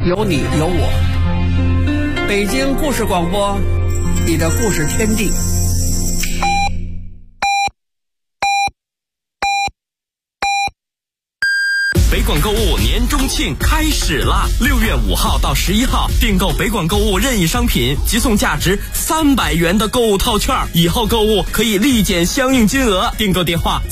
有你有我。北京故事广播，你的故事天地。 北广购物年中庆开始啦！6月5号到11号，订购北广购物任意商品，即送价值300元的购物套券，以后购物可以立减相应金额。订购电话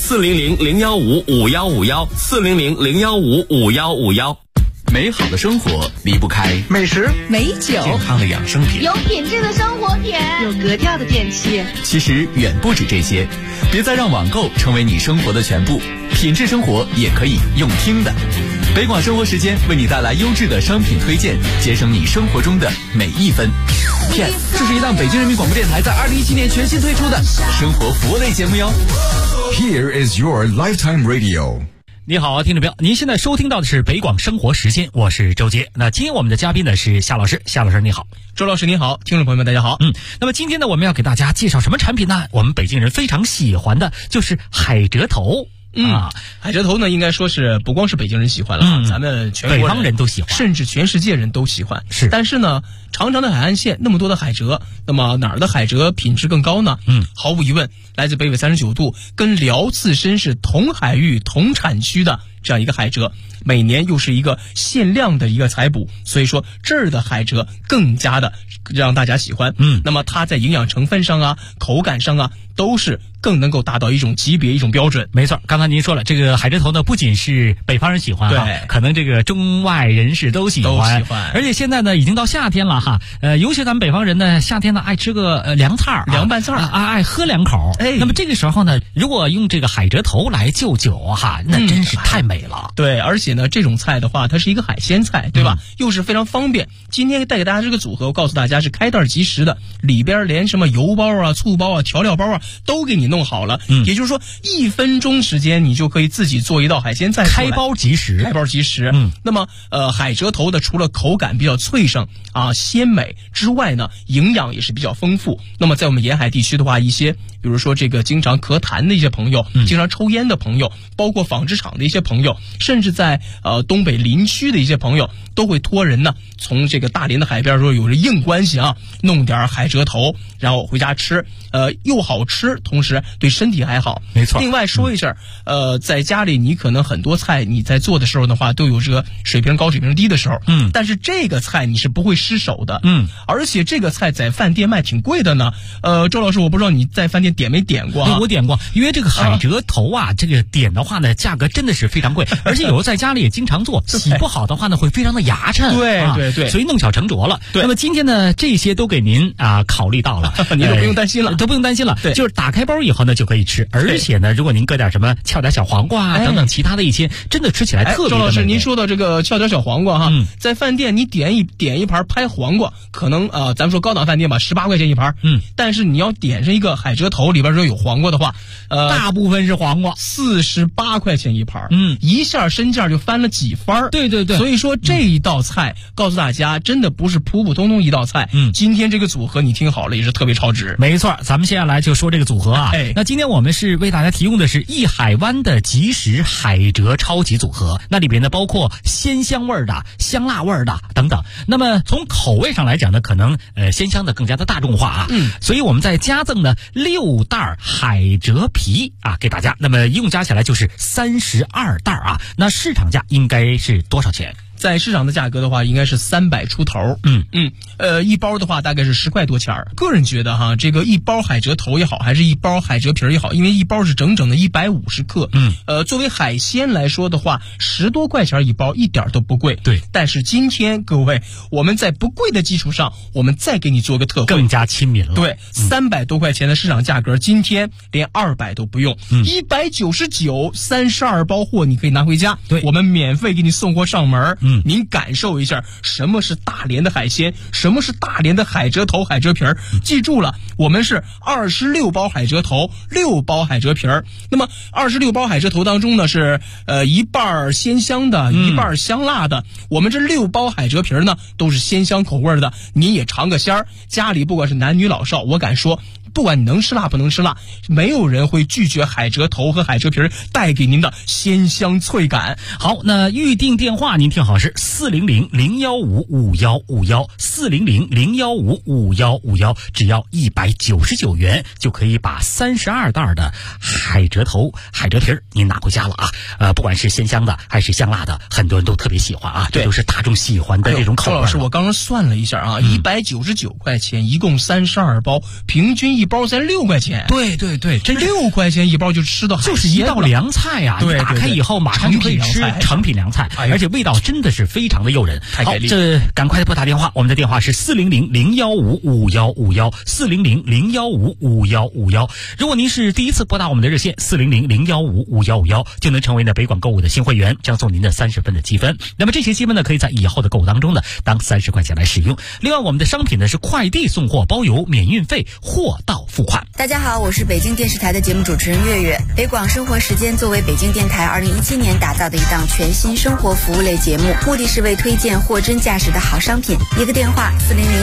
400-015-5151，400-015-5151。 美好的生活离不开美食、 美酒、 健康的养生品， 有品质的生活品， 有格调的电器。 其实远不止这些，别再让网购成为你生活的全部，品质生活也可以用听的。北广生活时间为你带来优质的商品推荐，节省你生活中的每一分。Yes， 这是一档北京人民广播电台在2017年全新推出的生活服务类节目哟。 Here is your lifetime radio。 你好，听众朋友，您现在收听到的是北广生活时间，我是周杰。那今天我们的嘉宾呢是夏老师，夏老师你好。 周老师你好，听众朋友们大家好。 那么今天呢我们要给大家介绍什么产品呢？我们北京人非常喜欢的就是海蜇头。 海蜇头呢，应该说是不光是北京人喜欢了，咱们全国北方人都喜欢， 甚至全世界人都喜欢。 是， 但是呢，长长的海岸线那么多的海蜇，那么哪儿的海蜇品质更高呢？毫无疑问，来自北纬39度，跟辽自身是同海域同产区的这样一个海蜇，每年又是一个限量的一个采捕，所以说这儿的海蜇更加的让大家喜欢。那么它在营养成分上啊、口感上啊，都是更能够达到一种级别、一种标准。 没错，刚才您说了，这个海蜇头呢，不仅是北方人喜欢， 对， 可能这个中外人士都喜欢。而且现在呢，已经到夏天了哈，尤其咱们北方人呢，夏天呢爱吃个凉菜、 凉拌菜爱喝两口。那么这个时候呢，如果用这个海蜇头来就酒哈，那真是太美了。 对，而且呢，这种菜的话，它是一个海鲜菜，对吧？又是非常方便。今天带给大家这个组合，我告诉大家是开袋即食的，里边连什么油包啊、醋包啊、调料包啊都给你弄好了。也就是说1分钟时间你就可以自己做一道海鲜菜出来， 开包即食。 那么海蜇头的除了口感比较脆生啊、鲜美之外呢，营养也是比较丰富。那么在我们沿海地区的话，一些比如说这个经常咳痰的一些朋友，经常抽烟的朋友，包括纺织厂的一些朋友，甚至在东北林区的一些朋友，都会托人呢从这个大连的海边说有着硬关系啊，弄点海蜇头，然后回家吃，又好吃，同时对身体还好。 没错。 另外说一下，在家里你可能很多菜你在做的时候的话，都有这个水平高水平低的时候，但是这个菜你是不会失手的，而且这个菜在饭店卖挺贵的呢。周老师，我不知道你在饭店点没点过啊？ 我点过，因为这个海蜇头啊，这个点的话呢，价格真的是非常贵，而且有时候在家里也经常做，洗不好的话呢，会非常的牙碜。 对， 所以弄巧成拙了。 对， 那么今天呢，这些都给您考虑到了， 您都不用担心了， 都不用担心了。 对， 就是打开包以后呢就可以吃，而且呢，如果您搁点什么翘点小黄瓜啊等等其他的一些，真的吃起来特别的美味。周老师，您说到这个翘点小黄瓜哈，在饭店你点一盘拍黄瓜，可能咱们说高档饭店吧，18块钱一盘，但是你要点上一个海蜇头，里边说有黄瓜的话， 大部分是黄瓜 ，48块钱一盘，一下身价就翻了几番。 对， 所以说这一道菜告诉大家，真的不是普普通通一道菜。今天这个组合你听好了，也是特别超值。 没错，咱们接下来就说这个组合啊。那今天我们是为大家提供的是一海湾的即食海蜇超级组合，那里边呢包括鲜香味的、香辣味的等等。那么从口味上来讲呢，可能鲜香的更加的大众化啊。所以我们再加赠呢6袋海蜇皮啊给大家，那么一共加起来就是32袋啊。那市场价应该是多少钱？ 在市场的价格的话，应该是300出头。一包的话大概是10块多钱儿。个人觉得哈，这个一包海蜇头也好，还是一包海蜇皮也好，因为一包是整整的150克。作为海鲜来说的话，10多块钱一包一点都不贵。 对， 但是今天各位，我们在不贵的基础上，我们再给你做个特惠， 更加亲民了。 对，300多块钱的市场价格，今天连200都不用，199，32包货你可以拿回家。 对， 我们免费给你送货上门。您感受一下什么是大连的海鲜，什么是大连的海蜇头、海蜇皮儿。记住了， 我们是26包海蜇头，6包海蜇皮儿。那么26包海蜇头当中呢是一半鲜香的，一半香辣的。我们这6包海蜇皮儿呢都是鲜香口味的，您也尝个鲜儿。家里不管是男女老少，我敢说，不管你能吃辣不能吃辣，没有人会拒绝海蜇头和海蜇皮儿带给您的鲜香脆感。 好，那预定电话您听好是400-015-5151，400-015-5151，只要199元就可以把32袋的海蜇头、海蜇皮儿您拿回家了啊！不管是鲜香的还是香辣的，很多人都特别喜欢啊，这都是大众喜欢的这种口味。 周老师，我刚刚算了一下啊，199块钱，一共32包，平均一包才6块钱。 对对对，真 6块钱一包就吃到海鲜了， 就是一道凉菜啊！ 对， 打开以后马上就可以吃成品凉菜，而且味道真的是非常的诱人。 太给力！ 这赶快拨打电话，我们的电话是400-015-5151，400-015-5151。如果您是第一次拨打我们的热线400-015-5151，就能成为呢北广购物的新会员，将送您的30分的积分。那么这些积分呢，可以在以后的购物当中呢当30块钱来使用。另外，我们的商品呢是快递送货包邮，免运费，货到付款。 大家好，我是北京电视台的节目主持人月月。北广生活时间作为北京电台2017年打造的一档全新生活服务类节目，目的是为推荐货真价实的好商品。一个电话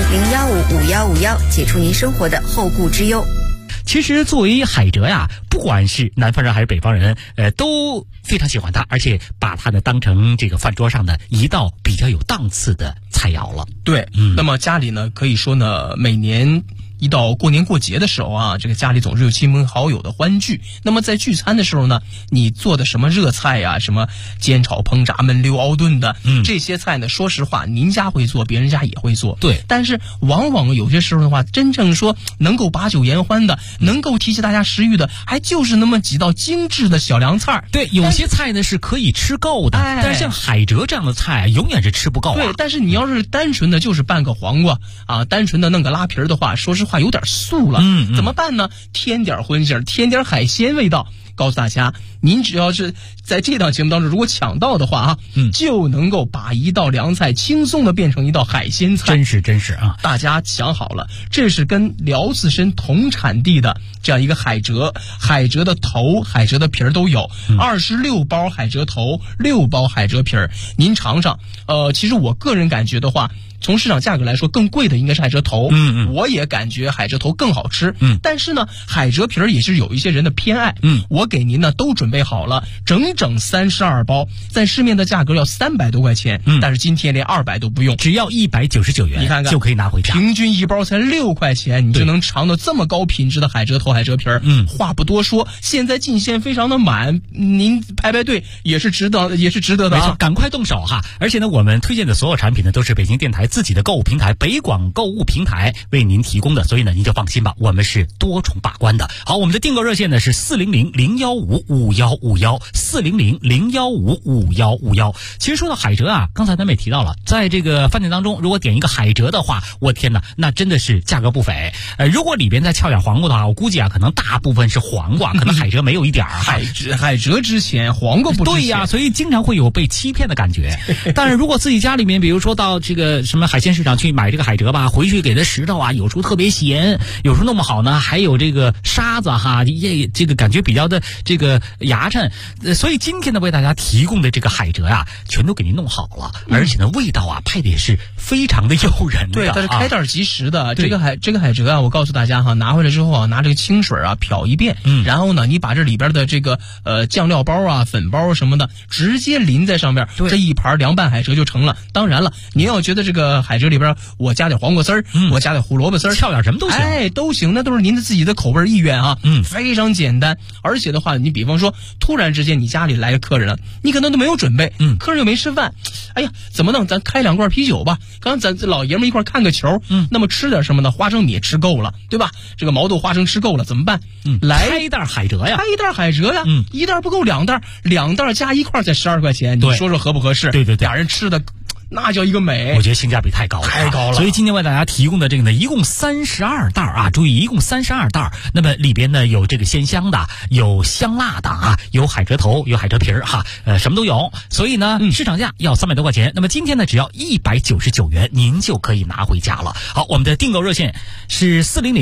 400-015-5151，解除您生活的后顾之忧。 其实作为海蜇呀，不管是南方人还是北方人，都非常喜欢它，而且把它呢当成这个饭桌上的一道比较有档次的菜肴了。 对，那么家里呢，可以说呢，每年一到过年过节的时候啊，这个家里总是有亲朋好友的欢聚。那么在聚餐的时候呢，你做的什么热菜呀，什么煎炒烹炸焖溜熬炖的，这些菜呢，说实话，您家会做，别人家也会做。 对， 但是往往有些时候的话，真正说能够把酒言欢的，能够提起大家食欲的，还就是那么几道精致的小凉菜。 对，有些菜呢是可以吃够的，但是像海蜇这样的菜永远是吃不够啊。 对，但是你要是单纯的就是拌个黄瓜啊，单纯的弄个拉皮儿的话，说实话有点素了。怎么办呢？添点荤腥，添点海鲜味道。告诉大家，您只要是在这档节目当中如果抢到的话啊，就能够把一道凉菜轻松的变成一道海鲜菜。 真是啊！ 大家想好了，这是跟辽自参同产地的这样一个海蜇，海蜇的头、海蜇的皮儿都有，26包海蜇头，6包海蜇皮儿，您尝尝。其实我个人感觉的话，从市场价格来说，更贵的应该是海蜇头。我也感觉海蜇头更好吃。但是呢，海蜇皮儿也是有一些人的偏爱。我给您呢都准备好了，整整32包，在市面的价格要300多块钱，但是今天连200都不用， 只要199元， 你看看就可以拿回家。 平均一包才6块钱，你就能尝到这么高品质的海蜇头、海蜇皮儿。话不多说，现在进线非常的满，您排队也是值得的， 没错，赶快动手哈！而且呢，我们推荐的所有产品呢，都是北京电台自己的购物平台北广购物平台为您提供的，所以呢，您就放心吧，我们是多重把关的。好，我们的订购热线呢是400-015-5151，400-015-5151。其实说到海蜇啊，刚才咱们也提到了，在这个饭店当中，如果点一个海蜇的话，我天哪，那真的是价格不菲。如果里边再翘点黄瓜的话，我估计啊，可能大部分是黄瓜，可能海蜇没有一点儿。 海蜇之前，黄瓜不值钱。 对呀，所以经常会有被欺骗的感觉。但是如果自己家里面，比如说到这个什么海鲜市场去买这个海蜇吧，回去给它石头啊，有时候特别咸，有时候弄不好呢还有这个沙子哈，这个感觉比较的这个牙碜。所以今天呢为大家提供的这个海蜇啊，全都给您弄好了，而且呢味道啊配的也是非常的诱人的。 对，它是开袋即食的。这个海蜇啊，我告诉大家哈，拿回来之后啊，拿这个清水啊漂一遍，然后呢你把这里边的这个酱料包啊、粉包什么的直接淋在上面，这一盘凉拌海蜇就成了。当然了，您要觉得这个海蜇里边我加点黄瓜丝儿，我加点胡萝卜丝儿， 翘点什么都行， 都行，那都是您的自己的口味意愿啊。非常简单。而且的话，你比方说突然之间你家里来个客人了，你可能都没有准备，客人又没吃饭，哎呀，怎么弄？咱开2罐啤酒吧，刚咱老爷们一块看个球，那么吃点什么呢？花生米吃够了，对吧？这个毛豆花生吃够了，怎么办？来开一袋海蜇呀， 一袋不够2袋，2袋加一块才12块钱，你说说合不合适？ 对， 俩人吃的那叫一个美。 我觉得性价比太高了， 太高了。 所以今天为大家提供的这个呢，一共32袋啊，注意，一共32袋。那么里边呢有这个鲜香的，有香辣的啊，有海蜇头，有海蜇皮儿哈，什么都有。所以呢，市场价要300多块钱。那么今天呢，只要199元，您就可以拿回家了。好，我们的订购热线是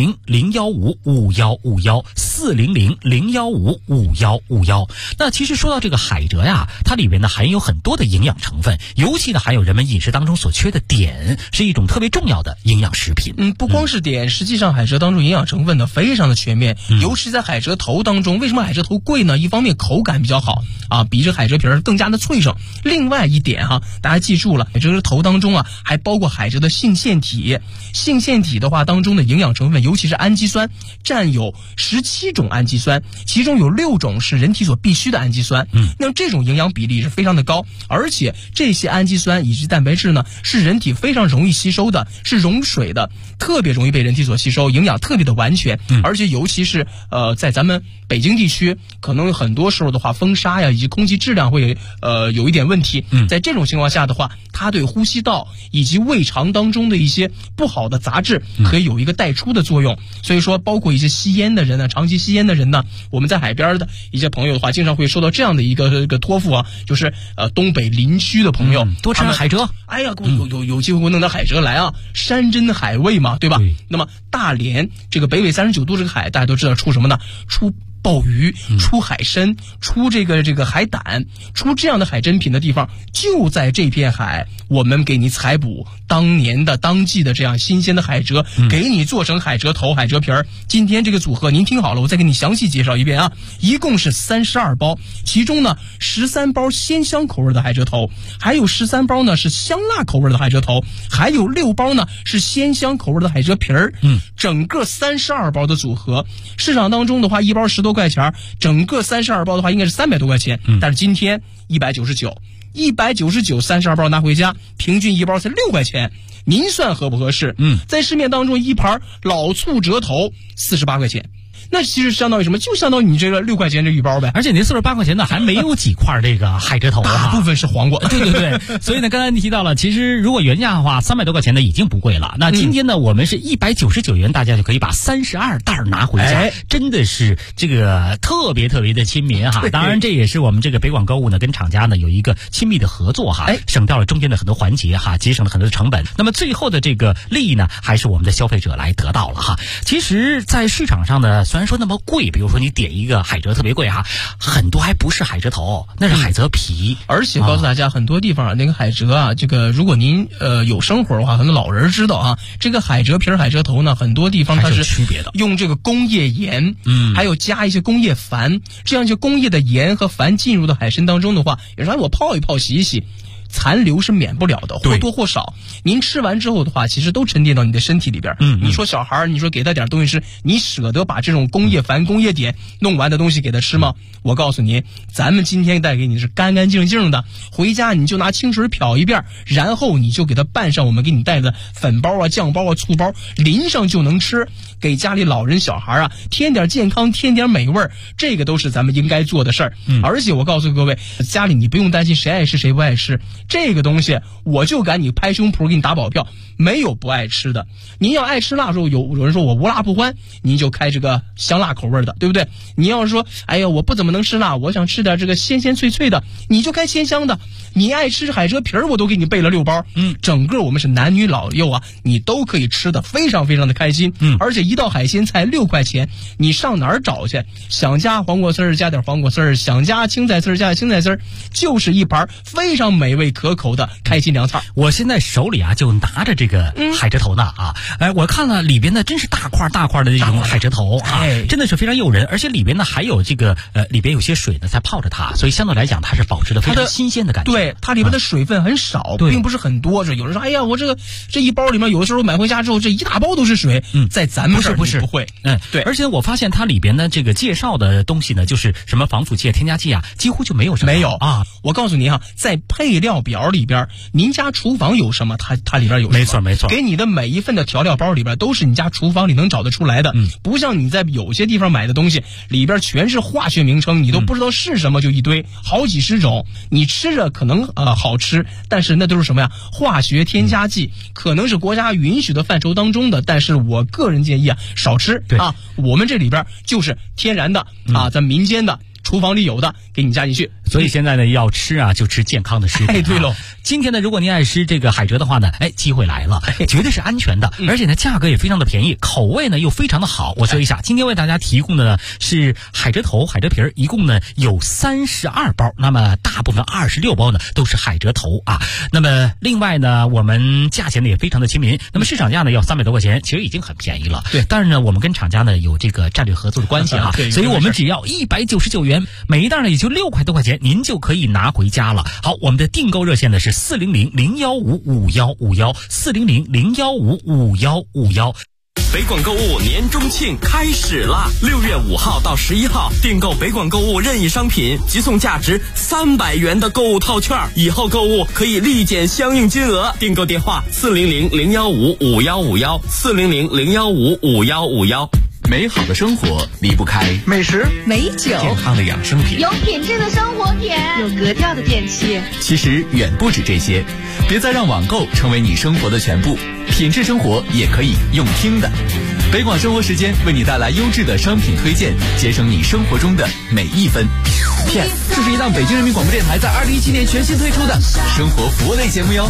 400-015-5151，400-015-5151。那其实说到这个海蜇呀，它里边呢含有很多的营养成分，尤其呢含有人们饮食当中所缺的碘，是一种特别重要的营养食品。 不光是碘，实际上海蜇当中营养成分呢非常的全面，尤其在海蜇头当中。为什么海蜇头贵呢？一方面口感比较好啊，比这海蜇皮儿更加的脆生。另外一点哈，大家记住了，海蜇头当中啊还包括海蜇的性腺体。性腺体的话当中的营养成分，尤其是氨基酸，占有17种氨基酸，其中有6种是人体所必需的氨基酸。那这种营养比例是非常的高，而且这些氨基酸以及蛋白质呢是人体非常容易吸收的，是溶水的，特别容易被人体所吸收，营养特别的完全。而且尤其是在咱们北京地区，可能很多时候的话风沙呀以及空气质量会有一点问题。在这种情况下的话，它对呼吸道以及胃肠当中的一些不好的杂质可以有一个带出的作用。所以说包括一些吸烟的人呢，长期吸烟的人呢，我们在海边的一些朋友的话经常会收到这样的一个托付啊，就是东北林区的朋友多吃海蜇。 哎呀，有机会给我弄点海蜇来啊，山珍海味嘛，对吧？那么大连这个北纬39度这个海，大家都知道出什么呢？出鲍鱼，出海参，出这个海胆，出这样的海珍品的地方，就在这片海，我们给你采捕当年的当季的这样新鲜的海蜇，给你做成海蜇头、海蜇皮儿。今天这个组合您听好了，我再给你详细介绍一遍啊，一共是32包，其中呢13包鲜香口味的海蜇头，还有13包呢是香辣口味的海蜇头，还有6包呢是鲜香口味的海蜇皮儿。整个32包的组合，市场当中的话一包10多块钱，整个32包的话应该是300多块钱，但是今天199 32包拿回家，平均一包才6块钱，您算合不合适？在市面当中一盘老醋蜇头48块钱。那其实相当于什么？就相当于你这个6块钱这一包呗。 而且那48块钱呢，还没有几块这个海蜇头啊， 大部分是黄瓜。 对。所以呢，刚才你提到了，其实如果原价的话，300多块钱呢已经不贵了。那今天呢，我们是199元，大家就可以把32袋拿回家，真的是这个特别的亲民哈。当然，这也是我们这个北广购物呢跟厂家呢有一个亲密的合作哈，省掉了中间的很多环节哈，节省了很多的成本。那么最后的这个利益呢，还是我们的消费者来得到了哈。其实，在市场上呢，虽然说那么贵，比如说你点一个海蜇特别贵哈，很多还不是海蜇头，那是海蜇皮。 而且告诉大家，很多地方啊，那个海蜇啊，这个如果您有生活的话，很多老人知道啊，这个海蜇皮儿、海蜇头呢，很多地方它是区别的， 用这个工业盐，还有加一些工业矾，这样一些工业的盐和矾进入到海参当中的话，有时候我泡一泡、洗一洗。残留是免不了的，或多或少。您吃完之后的话，其实都沉淀到你的身体里边。你说小孩，你说给他点东西吃，你舍得把这种工业矾、工业碘弄完的东西给他吃吗？我告诉您，咱们今天带给你是干干净净的，回家你就拿清水漂一遍，然后你就给他拌上我们给你带的粉包啊、酱包啊、醋包，淋上就能吃。给家里老人小孩啊添点健康，添点美味，这个都是咱们应该做的事儿。而且我告诉各位，家里你不用担心谁爱吃谁不爱吃，这个东西我就敢你拍胸脯给你打保票，没有不爱吃的。您要爱吃辣时候，有人说我无辣不欢，您就开这个香辣口味的，对不对？你要是说哎呀我不怎么能吃辣，我想吃点这个鲜鲜脆脆的，你就开鲜香的。你爱吃海蜇皮儿，我都给你备了6包。整个我们是男女老幼啊，你都可以吃的非常的开心。而且一道海鲜菜6块钱，你上哪儿找去？想加黄瓜丝儿加点黄瓜丝儿，想加青菜丝儿加点青菜丝儿，就是一盘非常美味可口的开心凉菜。 我现在手里啊就拿着这个海蜇头呢啊，我看了里边呢真是大块的这种海蜇头啊，真的是非常诱人，而且里边呢还有这个里边有些水呢才泡着它，所以相对来讲它是保持的非常新鲜的感觉。 对，它里边的水分很少，并不是很多。有人说哎呀我这一包里面有的时候买回家之后这一大包都是水，在咱们这儿不会。 对，而且我发现它里边的这个介绍的东西呢，就是什么防腐剂、添加剂啊，几乎就没有什么。 没有啊，我告诉您哈，在配料表里边，您家厨房有什么，它里边有什么。 没没错， 给你的每一份的调料包里边都是你家厨房里能找得出来的，不像你在有些地方买的东西里边全是化学名称，你都不知道是什么，就一堆好几十种，你吃着可能好吃，但是那都是什么呀？化学添加剂，可能是国家允许的范畴当中的，但是我个人建议啊，少吃啊。我们这里边就是天然的啊，咱民间的。厨房里有的给你加进去， 所以现在呢要吃啊就吃健康的食品。 哎，对喽， 今天呢如果您爱吃这个海蜇的话呢，机会来了，绝对是安全的，而且呢价格也非常的便宜，口味呢又非常的好。我说一下，今天为大家提供的呢是海蜇头、海蜇皮儿，一共呢有32包，那么大部分26包呢都是海蜇头啊。那么另外呢，我们价钱呢也非常的亲民，那么市场价呢要300多块钱，其实已经很便宜了。 对， 但是呢我们跟厂家呢有这个战略合作的关系哈，所以我们只要199元。每一袋呢也就6块多块钱，您就可以拿回家了。好，我们的订购热线呢是400-015-5151，400-015-5151。 北广购物年中庆开始啦！6月5号到11号，订购北广购物任意商品，即送价值300元的购物套券，以后购物可以立减相应金额。订购电话400-015-5151，400-015-5151。 美好的生活离不开美食、 美酒、 健康的养生品， 有品质的生活品，有格调的电器。 其实远不止这些，别再让网购成为你生活的全部，品质生活也可以用听的。北广生活时间为你带来优质的商品推荐，节省你生活中的每一分。 这是一档北京人民广播电台在2017年全新推出的生活服务类节目哟。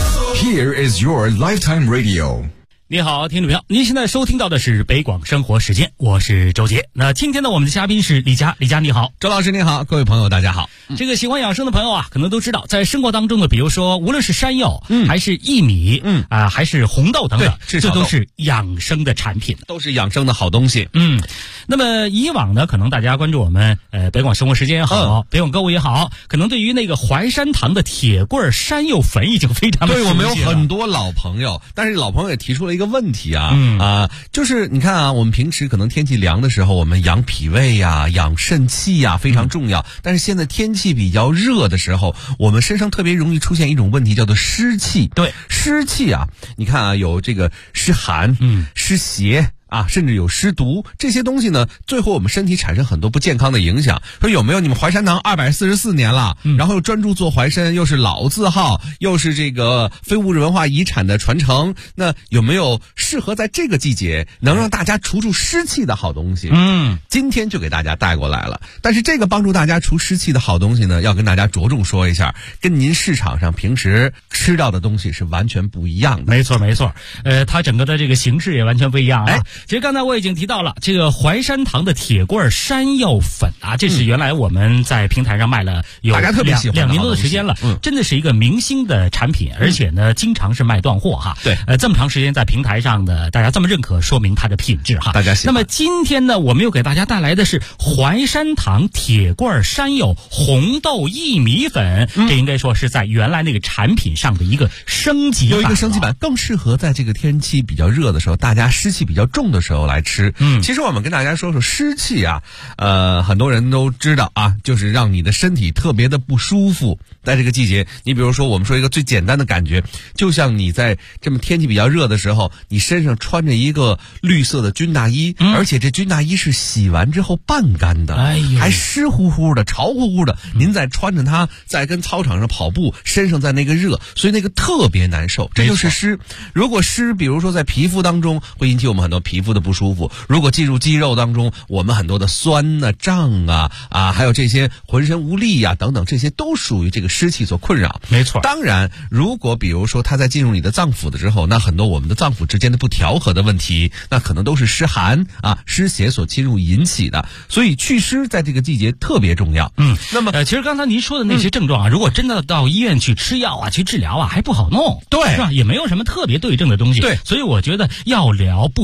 Here is your lifetime radio。 你好，听众朋友，您现在收听到的是北广生活时间，我是周杰。那今天呢，我们的嘉宾是李佳，李佳你好。 周老师你好，各位朋友大家好。 这个喜欢养生的朋友啊，可能都知道，在生活当中呢，比如说无论是山药，还是薏米，还是红豆等等，这都是养生的产品， 都是养生的好东西。 那么以往呢，可能大家关注我们北广生活时间也好，北广购物也好，可能对于那个淮山堂的铁棍山药粉已经非常的熟悉了。 对，我们有很多老朋友，但是老朋友也提出了一个问题啊，就是你看啊，我们平时可能天气凉的时候，我们养脾胃呀、养肾气呀非常重要。但是现在天气比较热的时候，我们身上特别容易出现一种问题，叫做湿气。 对， 湿气啊，你看啊，有这个湿寒、湿邪。甚至有湿毒，这些东西呢，最后我们身体产生很多不健康的影响。说有没有你们淮山堂244年了，然后又专注做淮参，又是老字号，又是这个非物质文化遗产的传承，那有没有适合在这个季节能让大家除湿气的好东西？今天就给大家带过来了。但是这个帮助大家除湿气的好东西呢，要跟大家着重说一下，跟您市场上平时吃到的东西是完全不一样的。 没错没错，它整个的这个形式也完全不一样啊。其实刚才我已经提到了这个淮山堂的铁棍山药粉啊，这是原来我们在平台上卖了有大家特别喜欢 2年多的时间了，真的是一个明星的产品，而且呢经常是卖断货哈。 对， 这么长时间在平台上的大家这么认可，说明它的品质哈。 大家喜欢。 那么今天呢，我们又给大家带来的是淮山堂铁棍山药红豆薏米粉，这应该说是在原来那个产品上的一个升级版， 有一个升级版，更适合在这个天气比较热的时候，大家湿气比较重的时候来吃。其实我们跟大家说说湿气啊，很多人都知道啊，就是让你的身体特别的不舒服。在这个季节，你比如说我们说一个最简单的感觉，就像你在这么天气比较热的时候，你身上穿着一个绿色的军大衣，而且这军大衣是洗完之后半干的，还湿乎乎的、潮乎乎的，您再穿着它在跟操场上跑步，身上在那个热，所以那个特别难受。这就是湿。如果湿比如说在皮肤当中，会引起我们很多皮肤的不舒服，如果进入肌肉当中，我们很多的酸啊、胀啊还有这些浑身无力啊等等，这些都属于这个湿气所困扰。 没错。 当然如果比如说它在进入你的脏腑的之后，那很多我们的脏腑之间的不调和的问题，那可能都是湿寒湿邪所侵入引起的，所以祛湿在这个季节特别重要。那么其实刚才您说的那些症状啊，如果真的到医院去吃药啊、去治疗啊，还不好弄， 对， 是吧？也没有什么特别对症的东西。 对， 所以我觉得药疗不如食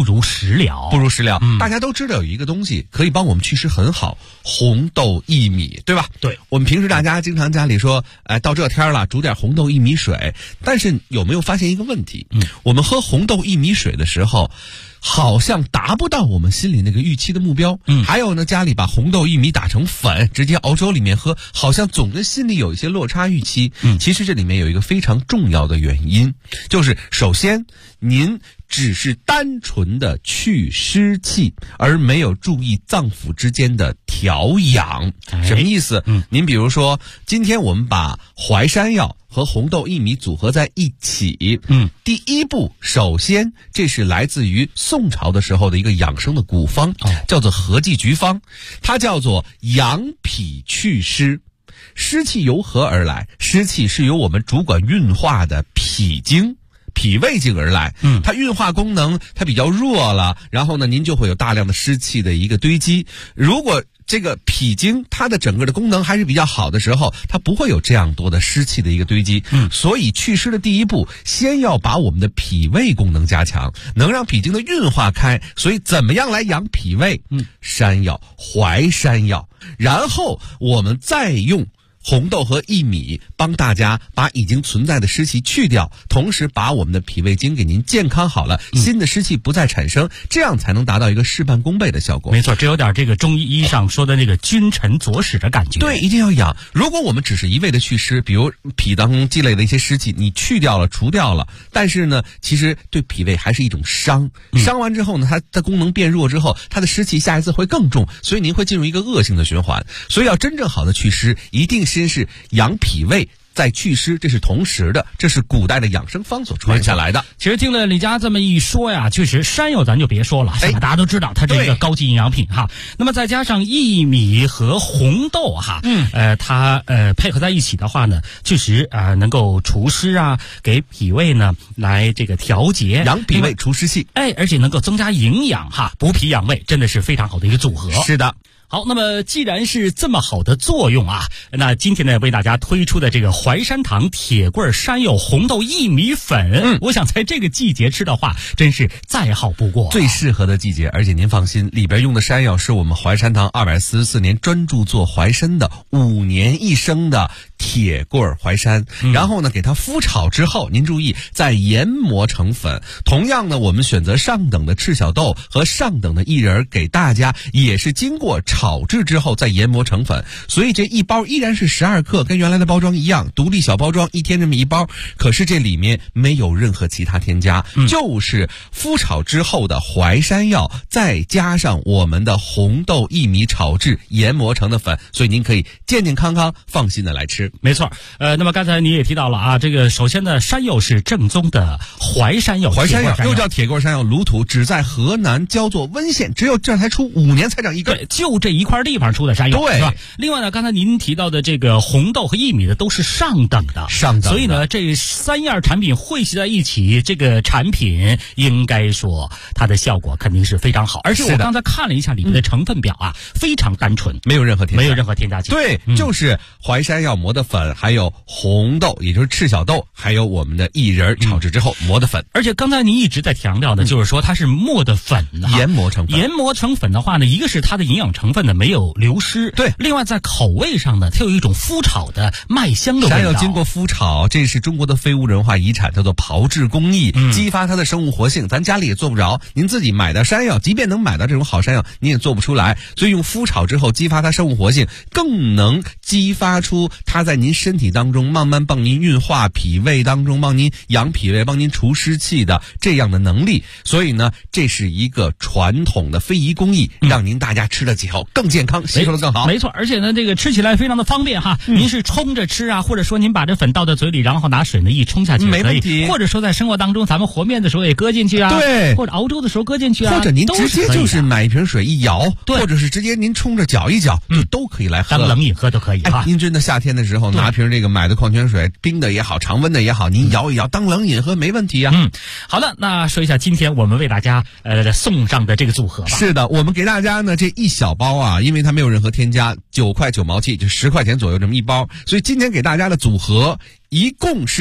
食疗。 不如食疗。大家都知道有一个东西可以帮我们祛湿很好，红豆薏米，对吧？ 对， 我们平时大家经常家里说，到这天了煮点红豆薏米水，但是有没有发现一个问题？我们喝红豆薏米水的时候，好像达不到我们心里那个预期的目标。还有呢，家里把红豆薏米打成粉，直接熬粥里面喝，好像总跟心里有一些落差预期。其实这里面有一个非常重要的原因，就是首先您只是单纯的去湿气，而没有注意脏腑之间的调养。什么意思？您比如说，今天我们把淮山药和红豆薏米组合在一起。第一步，首先这是来自于宋朝的时候的一个养生的古方，叫做合剂局方，它叫做养脾祛湿。湿气由何而来？湿气是由我们主管运化的脾经、脾胃经而来。它运化功能它比较弱了，然后呢您就会有大量的湿气的一个堆积。如果这个脾经它的整个的功能还是比较好的时候，它不会有这样多的湿气的一个堆积。所以祛湿的第一步，先要把我们的脾胃功能加强，能让脾经的运化开。所以怎么样来养脾胃？山药，淮山药，然后我们再用红豆和薏米帮大家把已经存在的湿气去掉，同时把我们的脾胃经给您健康好了，新的湿气不再产生，这样才能达到一个事半功倍的效果。 没错，这有点这个中医上说的那个君臣佐使的感觉。 对，一定要养。如果我们只是一味的去湿，比如脾当中积累的一些湿气你去掉了除掉了，但是呢其实对脾胃还是一种伤。伤完之后呢，它的功能变弱之后，它的湿气下一次会更重，所以您会进入一个恶性的循环。所以要真正好的祛湿，一定先是养脾胃在祛湿，这是同时的，这是古代的养生方所传下来的。 其实听了李佳这么一说呀，确实山药咱就别说了，大家都知道它是一个高级营养品哈。那么再加上薏米和红豆哈，它配合在一起的话呢，确实能够除湿啊，给脾胃呢来这个调节， 养脾胃除湿气， 而且能够增加营养哈，补脾养胃，真的是非常好的一个组合。 是的。 好，那么既然是这么好的作用啊，那今天呢为大家推出的这个淮山堂铁棍山药红豆薏米粉，我想在这个季节吃的话，真是再好不过， 最适合的季节。而且您放心，里边用的山药是我们淮山堂244年专注做淮参的5年1升的铁棍淮山，然后呢给它麸炒之后，您注意再研磨成粉。同样呢，我们选择上等的赤小豆和上等的薏仁给大家，也是经过炒制之后再研磨成粉，所以这一包依然是12克，跟原来的包装一样，独立小包装1天这么一包。可是这里面没有任何其他添加，就是麸炒之后的淮山药，再加上我们的红豆薏米炒制研磨成的粉，所以您可以健健康康放心的来吃。 没错，那么刚才你也提到了啊，这个首先呢，山药是正宗的淮山药， 淮山药又叫铁棍山药，鲁土，只在河南焦作温县，只有这才出5年才长一根， 对，就这一块地方出的山药， 对， 是吧？另外呢，刚才您提到的这个红豆和薏米的都是上等的，所以呢，这3样产品汇集在一起，这个产品应该说它的效果肯定是非常好。而且我刚才看了一下里面的成分表啊，非常单纯， 没有任何添加剂， 对， 就是淮山药磨的粉，还有红豆，也就是赤小豆，还有我们的薏仁炒制之后磨的粉。 而且刚才您一直在强调的就是说它是磨的粉， 研磨成粉。 研磨成粉的话呢，一个是它的营养成分呢没有流失， 对， 另外在口味上呢，它有一种麸炒的麦香的味道。 山药经过麸炒，这是中国的非物质文化遗产，叫做炮制工艺，激发它的生物活性。咱家里也做不着，您自己买的山药，即便能买到这种好山药，你也做不出来。所以用麸炒之后，激发它生物活性，更能激发出它在您身体当中慢慢帮您运化脾胃当中，帮您养脾胃，帮您除湿气的这样的能力。所以呢，这是一个传统的非遗工艺，让您大家吃得起后更健康，吸收得更好。 没错，而且呢，这个吃起来非常的方便哈。您是冲着吃啊，或者说您把这粉倒在嘴里，然后拿水呢一冲下去， 没问题。 或者说在生活当中，咱们和面的时候也搁进去啊， 对， 或者熬粥的时候搁进去啊， 或者您直接就是买一瓶水一摇，或者是直接您冲着搅一搅，就都可以来喝， 当冷饮喝都可以啊。 您真的夏天的时候拿瓶这个买的矿泉水，冰的也好，常温的也好，您摇一摇当冷饮喝没问题啊。 好的，那说一下今天我们为大家送上的这个组合吧。 是的，我们给大家呢这一小包啊，因为它没有任何添加，9块9毛7，就10块钱左右这么一包，所以今天给大家的组合一共是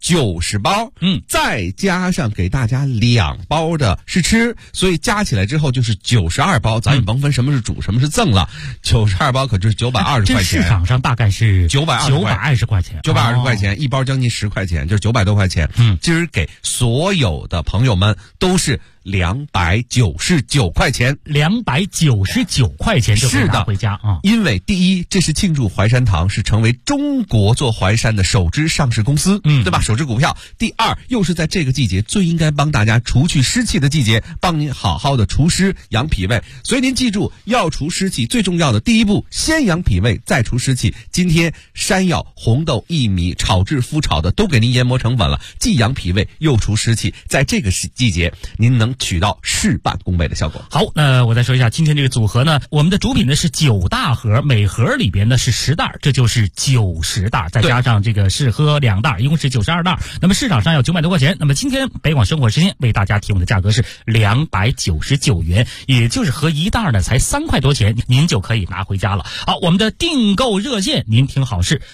90包，再加上给大家2包的试吃，所以加起来之后就是92包。咱也甭分什么是主什么是赠了，92包可就是920块钱。 市场上大概是920块钱 ，920块钱一包，将近10块钱，就是900多块钱。今儿给所有的朋友们都是299块钱 ，299块钱就可以拿回家啊！ 因为第一，这是庆祝淮山堂是成为中国做淮山的首支上市公司，对吧？首支股票。第二，又是在这个季节最应该帮大家除去湿气的季节，帮您好好的除湿养脾胃。所以您记住，要除湿气最重要的第一步，先养脾胃，再除湿气。今天山药、红豆、薏米炒制麸炒的都给您研磨成粉了，既养脾胃又除湿气，在这个季节您能取到事半功倍的效果。 好，那我再说一下今天这个组合呢，我们的主品呢是9大盒，每盒里边呢是10袋，这就是90袋，再加上这个试喝2袋，一共是92袋。那么市场上要900多块钱，那么今天北广生活时间为大家提供的价格是299元，也就是合一袋呢才3块多钱，您就可以拿回家了。好，我们的订购热线您听好是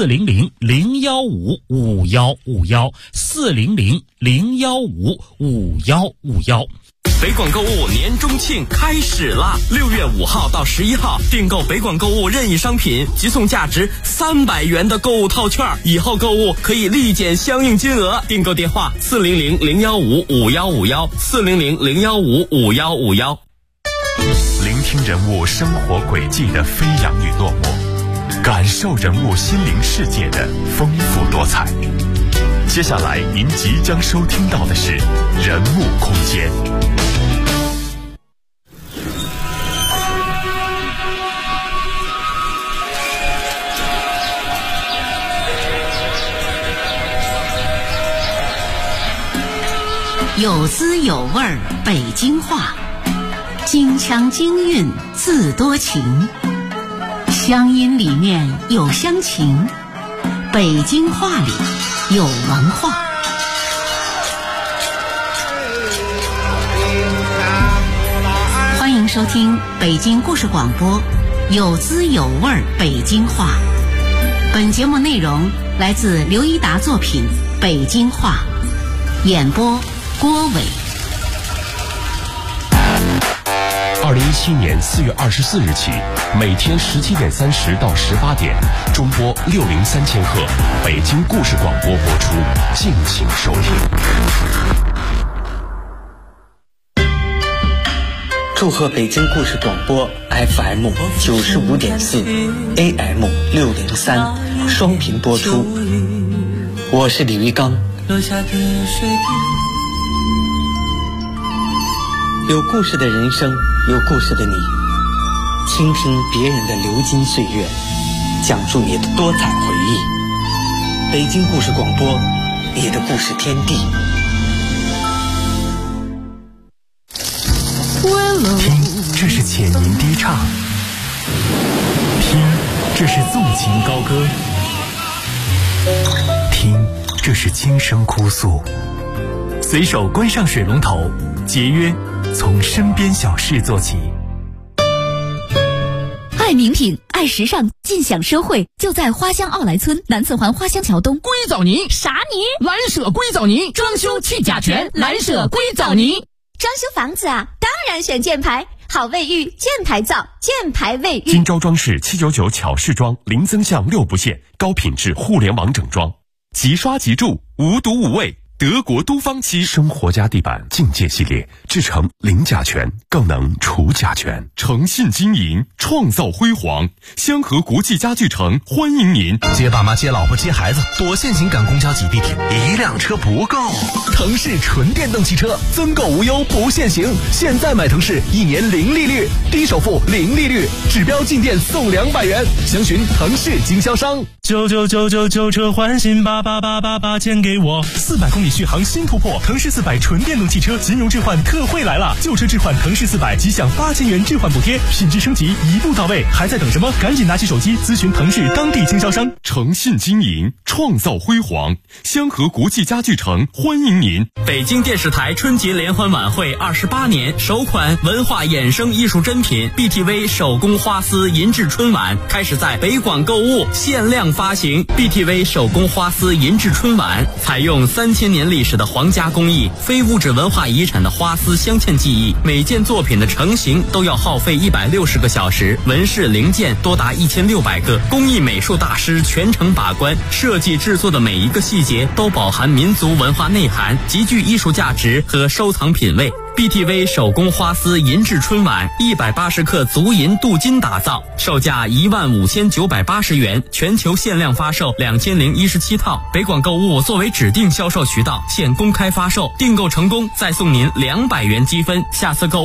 400-015-5151，400-015-5151。 北广购物年中庆开始啦！6月5号到11号，订购北广购物任意商品，即送价值300元的购物套券，以后购物可以立减相应金额。订购电话400-015-5151，400-015-5151。 聆听人物生活轨迹的飞扬与落寞，感受人物心灵世界的丰富多彩。接下来您即将收听到的是人物空间。 有滋有味儿北京话，京腔京韵自多情，乡音里面有乡情，北京话里有文化。欢迎收听北京故事广播，有滋有味儿北京话。本节目内容来自刘一达作品《北京话》，演播郭伟。 2017年4月24日起，每天17点30到18点，中波603千赫，北京故事广播播出，敬请收听。 祝贺北京故事广播 FM 95.4 AM 603双频播出。我是李玉刚。有故事的人生，有故事的你，倾听别人的流金岁月，讲述你的多彩回忆。北京故事广播，你的故事天地。 听，这是浅吟低唱；听，这是纵情高歌；听，这是轻声哭诉。随手关上水龙头，节约从身边小事做起。 爱名品，爱时尚，尽享奢惠，就在花乡奥莱村南四环花乡桥东。 硅藻泥啥泥？ 蓝舍硅藻泥，装修去甲醛，蓝舍硅藻泥。 装修房子啊，当然选箭牌，好卫浴，箭牌造，箭牌卫浴。 金招装饰799巧饰装，零增项6不限，高品质互联网整装，即刷即住，无毒无味。德国都芳漆生活家地板境界系列，制成零甲醛，更能除甲醛。诚信经营，创造辉煌。香河国际家具城欢迎您。 接爸妈、接老婆、接孩子，多限行赶公交挤地铁，一辆车不够。腾势纯电动汽车增购无忧不限行，现在买腾势1年0利率，低首付0利率，指标进店送200元。详询腾势经销商。 99999车换新88888，钱给我。400公里续航新突破，腾势400纯电动汽车金融置换特惠来了，旧车置换腾势400即享8000元置换补贴，品质升级一步到位，还在等什么？赶紧拿起手机咨询腾势当地经销商。 诚信经营，创造辉煌，香河国际家具城欢迎您。 北京电视台春节联欢晚会28年首款文化衍生艺术珍品 BTV 手工花丝银质春晚开始在北广购物限量发行。 BTV 手工花丝银质春晚采用3000年历史的皇家工艺，非物质文化遗产的花丝镶嵌技艺，每件作品的成型都要耗费160个小时，纹饰零件多达1600个，工艺美术大师全程把关，设计制作的每一个细节都饱含民族文化内涵，极具艺术价值和收藏品味。BTV 手工花丝银质春晚180克足银镀金打造，售价15980元，全球限量发售2017套。北广购物作为指定销售渠道，现公开发售，订购成功再送您200元积分，下次购物